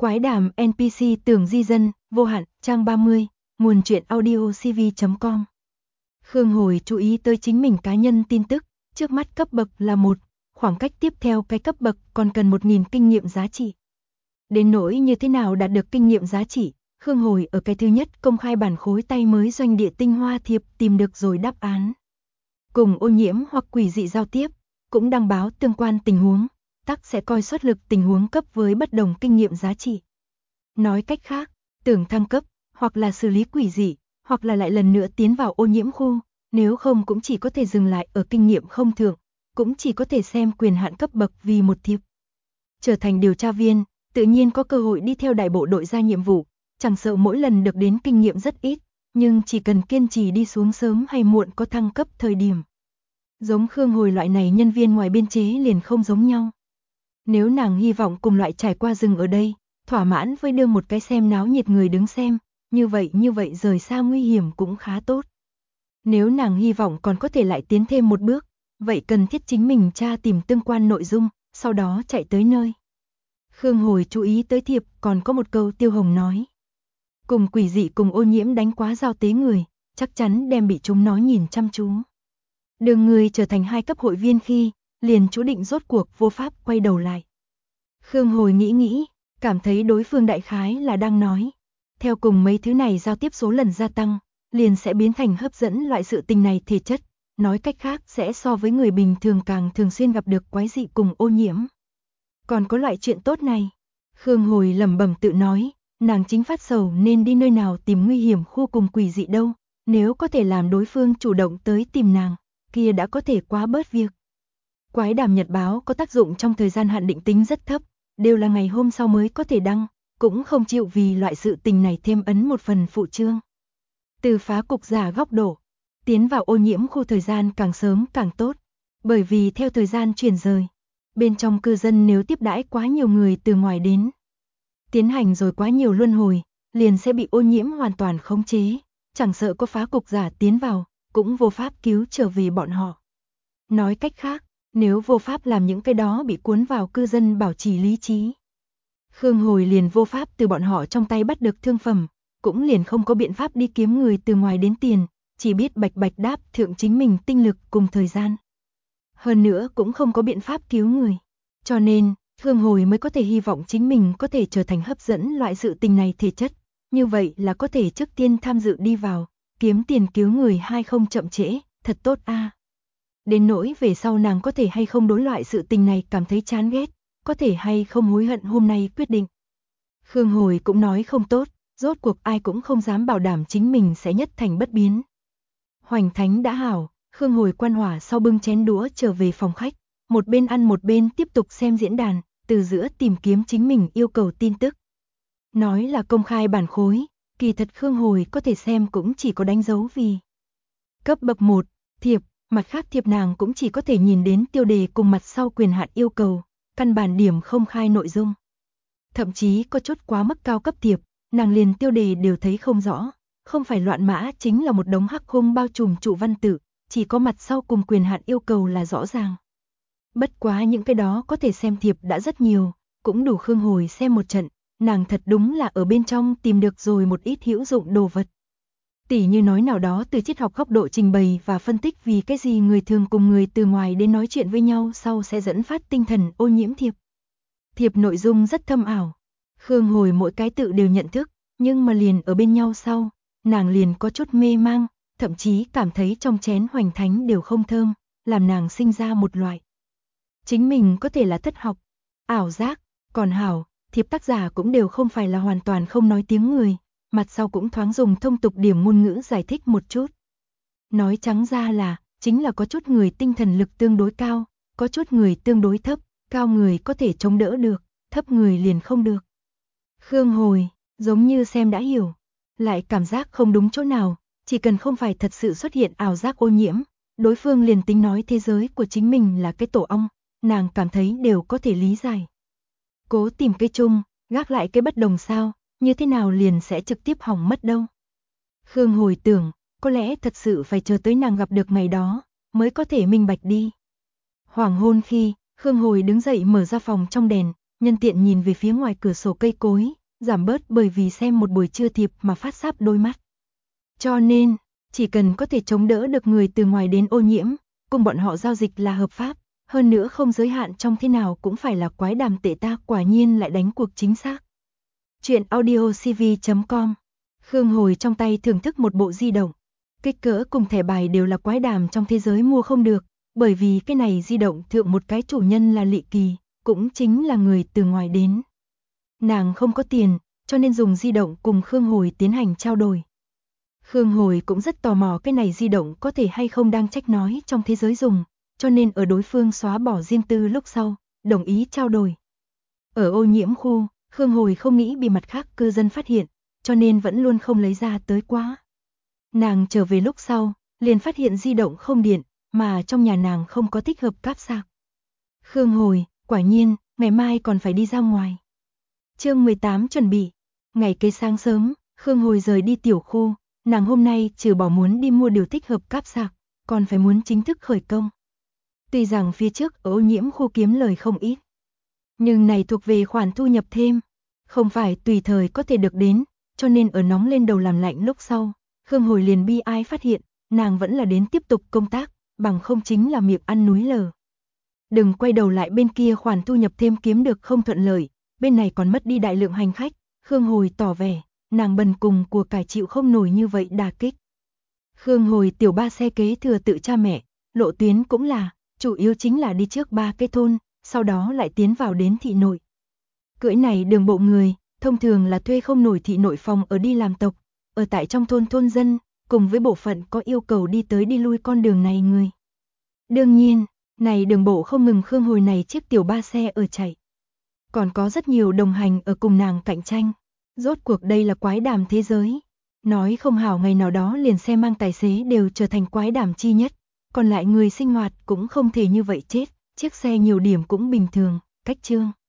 Quái đàm NPC tưởng di dân, vô hạn, trang 30, nguồn truyện audio cv.com. Khương Hồi chú ý tới chính mình cá nhân tin tức, trước mắt cấp bậc là 1, khoảng cách tiếp theo cái cấp bậc còn cần 1000 kinh nghiệm giá trị. Đến nỗi như thế nào đạt được kinh nghiệm giá trị, Khương Hồi ở cái thứ nhất công khai bản khối tay mới doanh địa tinh hoa thiệp tìm được rồi đáp án. Cùng ô nhiễm hoặc quỷ dị giao tiếp, cũng đăng báo tương quan tình huống, tắc sẽ coi suất lực tình huống cấp với bất đồng kinh nghiệm giá trị. Nói cách khác, tưởng thăng cấp, hoặc là xử lý quỷ dị, hoặc là lại lần nữa tiến vào ô nhiễm khu, nếu không cũng chỉ có thể dừng lại ở kinh nghiệm không thượng, cũng chỉ có thể xem quyền hạn cấp bậc vì một thiệp. Trở thành điều tra viên, tự nhiên có cơ hội đi theo đại bộ đội ra nhiệm vụ, chẳng sợ mỗi lần được đến kinh nghiệm rất ít, nhưng chỉ cần kiên trì đi xuống sớm hay muộn có thăng cấp thời điểm. Giống Khương Hồi loại này nhân viên ngoài biên chế liền không giống nhau. Nếu nàng hy vọng cùng loại trải qua rừng ở đây, thỏa mãn với đương một cái xem náo nhiệt người đứng xem, như vậy rời xa nguy hiểm cũng khá tốt. Nếu nàng hy vọng còn có thể lại tiến thêm một bước, vậy cần thiết chính mình tra tìm tương quan nội dung, sau đó chạy tới nơi. Khương Hồi chú ý tới thiệp còn có một câu Tiêu Hồng nói. Cùng quỷ dị cùng ô nhiễm đánh quá giao tế người, chắc chắn đem bị chúng nó nhìn chăm chú. Đường người trở thành 2 cấp hội viên khi, liền chú định rốt cuộc vô pháp quay đầu lại. Khương Hồi nghĩ, cảm thấy đối phương đại khái là đang nói. Theo cùng mấy thứ này giao tiếp số lần gia tăng, liền sẽ biến thành hấp dẫn loại sự tình này thể chất, nói cách khác sẽ so với người bình thường càng thường xuyên gặp được quái dị cùng ô nhiễm. Còn có loại chuyện tốt này, Khương Hồi lẩm bẩm tự nói, nàng chính phát sầu nên đi nơi nào tìm nguy hiểm khu cùng quỷ dị đâu, nếu có thể làm đối phương chủ động tới tìm nàng, kia đã có thể quá bớt việc. Quái đàm nhật báo có tác dụng trong thời gian hạn định tính rất thấp, đều là ngày hôm sau mới có thể đăng, cũng không chịu vì loại sự tình này thêm ấn một phần phụ chương. Từ phá cục giả góc độ, tiến vào ô nhiễm khu thời gian càng sớm càng tốt, bởi vì theo thời gian chuyển rời, bên trong cư dân nếu tiếp đãi quá nhiều người từ ngoài đến, tiến hành rồi quá nhiều luân hồi, liền sẽ bị ô nhiễm hoàn toàn khống chế, chẳng sợ có phá cục giả tiến vào, cũng vô pháp cứu trở về bọn họ. Nói cách khác, nếu vô pháp làm những cái đó bị cuốn vào cư dân bảo trì lý trí, Khương Hồi liền vô pháp từ bọn họ trong tay bắt được thương phẩm, cũng liền không có biện pháp đi kiếm người từ ngoài đến tiền, chỉ biết bạch bạch đáp thượng chính mình tinh lực cùng thời gian. Hơn nữa cũng không có biện pháp cứu người. Cho nên, Khương Hồi mới có thể hy vọng chính mình có thể trở thành hấp dẫn loại sự tình này thể chất, như vậy là có thể trước tiên tham dự đi vào, kiếm tiền cứu người hay không chậm trễ, thật tốt a. Đến nỗi về sau nàng có thể hay không đối loại sự tình này cảm thấy chán ghét, có thể hay không hối hận hôm nay quyết định. Khương Hồi cũng nói không tốt, rốt cuộc ai cũng không dám bảo đảm chính mình sẽ nhất thành bất biến. Hoành thánh đã hảo, Khương Hồi quan hỏa sau bưng chén đũa trở về phòng khách, một bên ăn một bên tiếp tục xem diễn đàn, từ giữa tìm kiếm chính mình yêu cầu tin tức. Nói là công khai bản khối, kỳ thật Khương Hồi có thể xem cũng chỉ có đánh dấu vì cấp bậc 1, thiệp, mặt khác thiệp nàng cũng chỉ có thể nhìn đến tiêu đề cùng mặt sau quyền hạn yêu cầu, căn bản điểm không khai nội dung. Thậm chí có chút quá mức cao cấp thiệp, nàng liền tiêu đề đều thấy không rõ, không phải loạn mã chính là một đống hắc khung bao trùm trụ văn tự, chỉ có mặt sau cùng quyền hạn yêu cầu là rõ ràng. Bất quá những cái đó có thể xem thiệp đã rất nhiều, cũng đủ Khương Hồi xem một trận, nàng thật đúng là ở bên trong tìm được rồi một ít hữu dụng đồ vật. Tỉ như nói nào đó từ triết học góc độ trình bày và phân tích vì cái gì người thường cùng người từ ngoài đến nói chuyện với nhau sau sẽ dẫn phát tinh thần ô nhiễm thiệp. Thiệp nội dung rất thâm ảo. Khương Hồi mỗi cái tự đều nhận thức, nhưng mà liền ở bên nhau sau, nàng liền có chút mê mang, thậm chí cảm thấy trong chén hoành thánh đều không thơm, làm nàng sinh ra một loại. Chính mình có thể là thất học, ảo giác, còn hảo, thiệp tác giả cũng đều không phải là hoàn toàn không nói tiếng người, mặt sau cũng thoáng dùng thông tục điểm ngôn ngữ giải thích một chút. Nói trắng ra là, chính là có chút người tinh thần lực tương đối cao, có chút người tương đối thấp, cao người có thể chống đỡ được, thấp người liền không được. Khương Hồi, giống như xem đã hiểu, lại cảm giác không đúng chỗ nào, chỉ cần không phải thật sự xuất hiện ảo giác ô nhiễm, đối phương liền tính nói thế giới của chính mình là cái tổ ong, nàng cảm thấy đều có thể lý giải. Cố tìm cái chung, gác lại cái bất đồng sao, như thế nào liền sẽ trực tiếp hỏng mất đâu. Khương Hồi tưởng, có lẽ thật sự phải chờ tới nàng gặp được ngày đó, mới có thể minh bạch đi. Hoàng hôn khi, Khương Hồi đứng dậy mở ra phòng trong đèn, nhân tiện nhìn về phía ngoài cửa sổ cây cối, giảm bớt bởi vì xem một buổi trưa thiệp mà phát sáp đôi mắt. Cho nên, chỉ cần có thể chống đỡ được người từ ngoài đến ô nhiễm, cùng bọn họ giao dịch là hợp pháp, hơn nữa không giới hạn trong thế nào cũng phải là quái đàm tệ ta, quả nhiên lại đánh cuộc chính xác. Chuyện audio cv.com. Khương Hồi trong tay thưởng thức một bộ di động. Kích cỡ cùng thẻ bài đều là quái đàm trong thế giới mua không được, bởi vì cái này di động thượng một cái chủ nhân là Lị Kỳ, cũng chính là người từ ngoài đến. Nàng không có tiền, cho nên dùng di động cùng Khương Hồi tiến hành trao đổi. Khương Hồi cũng rất tò mò cái này di động có thể hay không đang trách nói trong thế giới dùng, cho nên ở đối phương xóa bỏ riêng tư lúc sau, đồng ý trao đổi. Ở ô nhiễm khu, Khương Hồi không nghĩ bị mặt khác cư dân phát hiện, cho nên vẫn luôn không lấy ra tới quá. Nàng trở về lúc sau, liền phát hiện di động không điện, mà trong nhà nàng không có thích hợp cáp sạc. Khương Hồi, quả nhiên, ngày mai còn phải đi ra ngoài. Chương 18 chuẩn bị. Ngày kế sáng sớm, Khương Hồi rời đi tiểu khu, nàng hôm nay trừ bỏ muốn đi mua điều thích hợp cáp sạc, còn phải muốn chính thức khởi công. Tuy rằng phía trước ở ô nhiễm khu kiếm lời không ít, nhưng này thuộc về khoản thu nhập thêm, không phải tùy thời có thể được đến, cho nên ở nóng lên đầu làm lạnh lúc sau, Khương Hồi liền bi ai phát hiện, nàng vẫn là đến tiếp tục công tác, bằng không chính là miệng ăn núi lở. Đừng quay đầu lại bên kia khoản thu nhập thêm kiếm được không thuận lợi, bên này còn mất đi đại lượng hành khách, Khương Hồi tỏ vẻ, nàng bần cùng của cải chịu không nổi như vậy đả kích. Khương Hồi tiểu ba xe kế thừa tự cha mẹ, lộ tuyến cũng là, chủ yếu chính là đi trước 3 cái thôn, sau đó lại tiến vào đến thị nội. Cưỡi này đường bộ người, thông thường là thuê không nổi thị nội phòng ở đi làm tộc, ở tại trong thôn dân, cùng với bộ phận có yêu cầu đi tới đi lui con đường này người. Đương nhiên, này đường bộ không ngừng Khương Hồi này chiếc tiểu ba xe ở chạy. Còn có rất nhiều đồng hành ở cùng nàng cạnh tranh. Rốt cuộc đây là quái đàm thế giới. Nói không hảo ngày nào đó liền xe mang tài xế đều trở thành quái đàm chi nhất. Còn lại người sinh hoạt cũng không thể như vậy chết. Chiếc xe nhiều điểm cũng bình thường. Cách chương.